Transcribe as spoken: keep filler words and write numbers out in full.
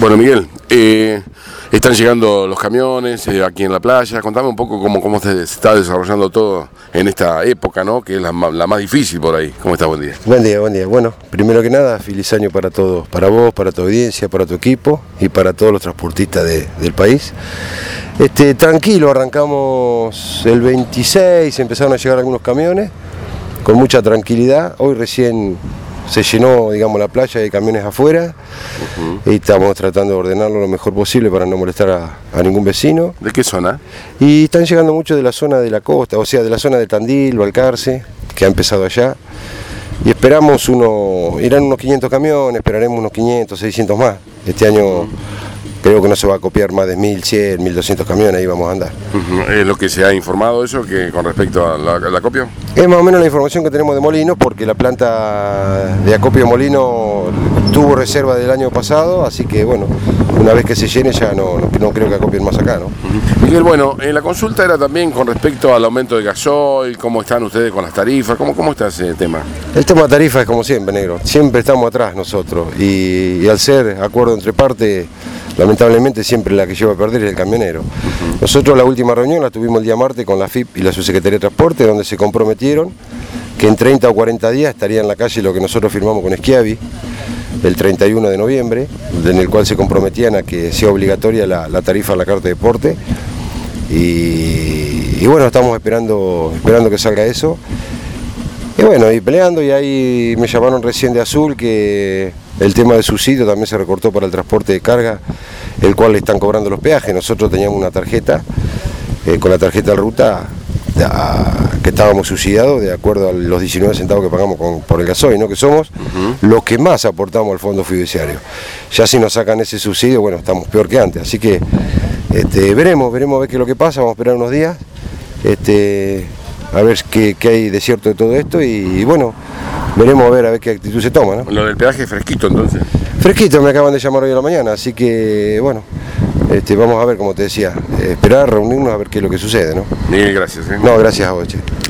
Bueno, Miguel, eh, están llegando los camiones eh, aquí en la playa. Contame un poco cómo, cómo se está desarrollando todo en esta época, ¿no? Que es la, la más difícil por ahí. ¿Cómo estás? Buen día. Buen día, buen día. Bueno, primero que nada, feliz año para todos, para vos, para tu audiencia, para tu equipo y para todos los transportistas de, del país. Este, tranquilo, arrancamos el veintiséis, empezaron a llegar algunos camiones con mucha tranquilidad. Hoy recién se llenó, digamos, la playa de camiones afuera. Uh-huh. Y estamos tratando de ordenarlo lo mejor posible para no molestar a, a ningún vecino. ¿De qué zona? Y están llegando muchos de la zona de la costa, o sea, de la zona de Tandil, Balcarce, que ha empezado allá. Y esperamos uno, irán unos quinientos camiones, esperaremos unos quinientos, seiscientos más. Este año uh-huh. creo que no se va a copiar más de mil cien, mil doscientos camiones, ahí vamos a andar. Uh-huh. ¿Es lo que se ha informado eso que con respecto a la, a la acopio? Es más o menos la información que tenemos de Molinos, porque la planta de acopio Molino tuvo reserva del año pasado, así que bueno, una vez que se llene ya no, no, no creo que acopien más acá, ¿no? Uh-huh. Miguel, bueno, eh, la consulta era también con respecto al aumento de gasoil, cómo están ustedes con las tarifas, cómo, cómo está ese tema. El tema de tarifas es como siempre, negro, siempre estamos atrás nosotros, y, y al ser acuerdo entre partes, lamentablemente siempre la que lleva a perder es el camionero. Uh-huh. Nosotros la última reunión la tuvimos el día martes con la F I P y la Subsecretaría de Transporte, donde se comprometieron que en treinta o cuarenta días estaría en la calle lo que nosotros firmamos con Schiavi el treinta y uno de noviembre, en el cual se comprometían a que sea obligatoria la, la tarifa a la carta de deporte. Y, y bueno, estamos esperando, esperando que salga eso. Y bueno, y peleando, y ahí me llamaron recién de Azul que el tema de subsidio también se recortó para el transporte de carga, el cual le están cobrando los peajes. Nosotros teníamos una tarjeta, eh, con la tarjeta de ruta, a, que estábamos subsidiados de acuerdo a los diecinueve centavos que pagamos con, por el gasoil, ¿no? Que somos uh-huh. los que más aportamos al fondo fiduciario. Ya si nos sacan ese subsidio, bueno, estamos peor que antes. Así que este, veremos, veremos a ver qué es lo que pasa, vamos a esperar unos días. Este, a ver qué, qué hay de cierto de todo esto y, y bueno, veremos a ver a ver qué actitud se toma, ¿no? Lo del peaje es fresquito entonces. Fresquito, me acaban de llamar hoy a la mañana, así que bueno, este, vamos a ver, como te decía, eh, esperar, reunirnos a ver qué es lo que sucede, ¿no? Miguel, gracias. ¿eh? No, gracias a vos, che.